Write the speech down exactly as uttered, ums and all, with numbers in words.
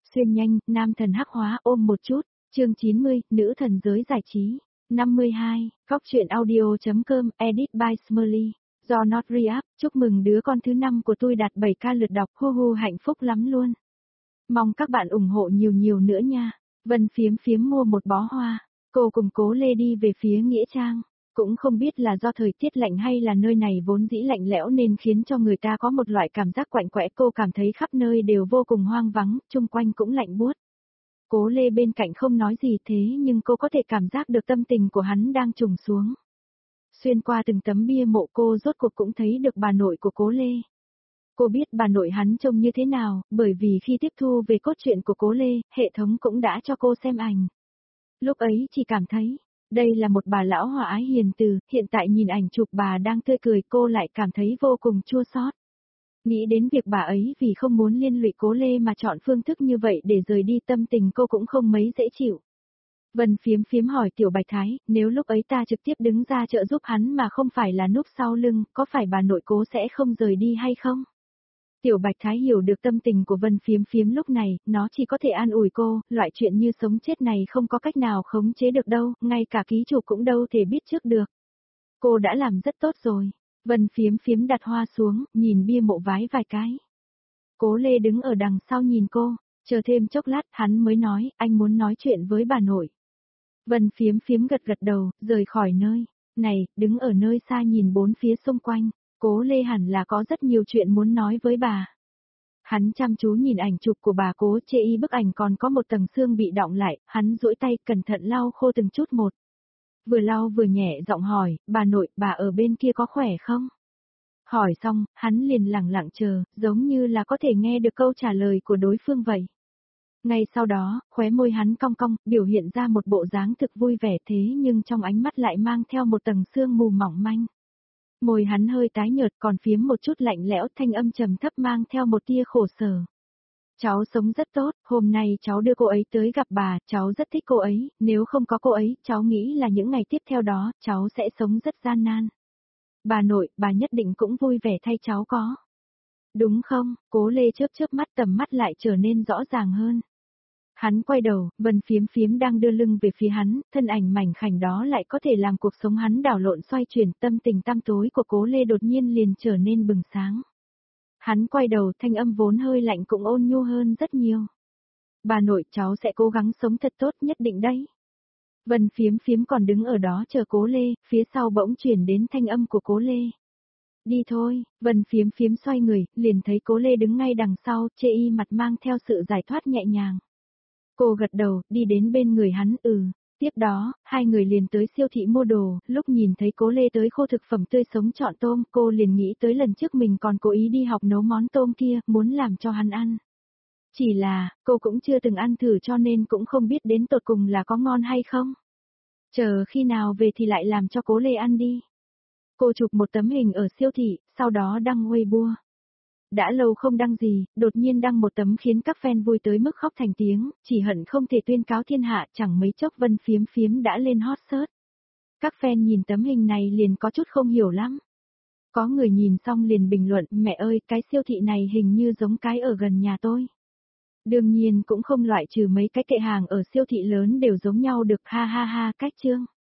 Xuyên nhanh, nam thần hắc hóa ôm một chút, chương chín mươi, nữ thần giới giải trí. năm mươi hai, góc truyện audio.com, edit by Smurly. Do Not Re-up, chúc mừng đứa con thứ năm của tôi đạt bảy k lượt đọc, hu hu hạnh phúc lắm luôn. Mong các bạn ủng hộ nhiều nhiều nữa nha. Vân phiếm phiếm mua một bó hoa, cô cùng Cố Lê đi về phía Nghĩa Trang. Cũng không biết là do thời tiết lạnh hay là nơi này vốn dĩ lạnh lẽo nên khiến cho người ta có một loại cảm giác quạnh quẽ. Cô cảm thấy khắp nơi đều vô cùng hoang vắng, chung quanh cũng lạnh buốt. Cố Lê bên cạnh không nói gì thế nhưng cô có thể cảm giác được tâm tình của hắn đang trùng xuống. Xuyên qua từng tấm bia mộ cô rốt cuộc cũng thấy được bà nội của Cố Lê. Cô biết bà nội hắn trông như thế nào, bởi vì khi tiếp thu về cốt truyện của Cố Lê, hệ thống cũng đã cho cô xem ảnh. Lúc ấy chỉ cảm thấy, đây là một bà lão hòa ái hiền từ, hiện tại nhìn ảnh chụp bà đang tươi cười cô lại cảm thấy vô cùng chua xót. Nghĩ đến việc bà ấy vì không muốn liên lụy Cố Lê mà chọn phương thức như vậy để rời đi, tâm tình cô cũng không mấy dễ chịu. Vân phiếm phiếm hỏi Tiểu Bạch Thái, nếu lúc ấy ta trực tiếp đứng ra trợ giúp hắn mà không phải là núp sau lưng, có phải bà nội Cố sẽ không rời đi hay không? Tiểu Bạch Thái hiểu được tâm tình của Vân phiếm phiếm lúc này, nó chỉ có thể an ủi cô, loại chuyện như sống chết này không có cách nào khống chế được đâu, ngay cả ký chủ cũng đâu thể biết trước được. Cô đã làm rất tốt rồi. Vân phiếm phiếm đặt hoa xuống, nhìn bia mộ vái vài cái. Cố Lê đứng ở đằng sau nhìn cô, chờ thêm chốc lát hắn mới nói, anh muốn nói chuyện với bà nội. Vân phiếm phiếm gật gật đầu, rời khỏi nơi. Này, đứng ở nơi xa nhìn bốn phía xung quanh, Cố Lê hẳn là có rất nhiều chuyện muốn nói với bà. Hắn chăm chú nhìn ảnh chụp của bà Cố, chê y bức ảnh còn có một tầng xương bị đọng lại, hắn duỗi tay cẩn thận lau khô từng chút một. Vừa lau vừa nhẹ giọng hỏi, bà nội, bà ở bên kia có khỏe không? Hỏi xong, hắn liền lặng lặng chờ, giống như là có thể nghe được câu trả lời của đối phương vậy. Ngay sau đó, khóe môi hắn cong cong, biểu hiện ra một bộ dáng thực vui vẻ thế nhưng trong ánh mắt lại mang theo một tầng sương mù mỏng manh. Môi hắn hơi tái nhợt còn phiếm một chút lạnh lẽo, thanh âm trầm thấp mang theo một tia khổ sở. Cháu sống rất tốt, hôm nay cháu đưa cô ấy tới gặp bà, cháu rất thích cô ấy, nếu không có cô ấy, cháu nghĩ là những ngày tiếp theo đó, cháu sẽ sống rất gian nan. Bà nội, bà nhất định cũng vui vẻ thay cháu có. Đúng không? Cố Lê chớp chớp mắt, tầm mắt lại trở nên rõ ràng hơn. Hắn quay đầu, Vân phiếm phiếm đang đưa lưng về phía hắn, thân ảnh mảnh khảnh đó lại có thể làm cuộc sống hắn đảo lộn xoay chuyển, tâm tình tăm tối của Cố Lê đột nhiên liền trở nên bừng sáng. Hắn quay đầu, thanh âm vốn hơi lạnh cũng ôn nhu hơn rất nhiều. Bà nội, cháu sẽ cố gắng sống thật tốt nhất định đấy. Vân phiếm phiếm còn đứng ở đó chờ Cố Lê, phía sau bỗng chuyển đến thanh âm của Cố Lê. Đi thôi, Vân phiếm phiếm xoay người, liền thấy Cố Lê đứng ngay đằng sau, chê y mặt mang theo sự giải thoát nhẹ nhàng. Cô gật đầu, đi đến bên người hắn, ừ. Tiếp đó, hai người liền tới siêu thị mua đồ, lúc nhìn thấy Cố Lê tới khô thực phẩm tươi sống chọn tôm, cô liền nghĩ tới lần trước mình còn cố ý đi học nấu món tôm kia, muốn làm cho hắn ăn. Chỉ là, cô cũng chưa từng ăn thử cho nên cũng không biết đến tột cùng là có ngon hay không. Chờ khi nào về thì lại làm cho Cố Lê ăn đi. Cô chụp một tấm hình ở siêu thị, sau đó đăng Weibo. Đã lâu không đăng gì, đột nhiên đăng một tấm khiến các fan vui tới mức khóc thành tiếng, chỉ hận không thể tuyên cáo thiên hạ, chẳng mấy chốc Vân phiếm phiếm đã lên hot search. Các fan nhìn tấm hình này liền có chút không hiểu lắm. Có người nhìn xong liền bình luận, mẹ ơi, cái siêu thị này hình như giống cái ở gần nhà tôi. Đương nhiên cũng không loại trừ mấy cái kệ hàng ở siêu thị lớn đều giống nhau được, ha ha ha, cách chương.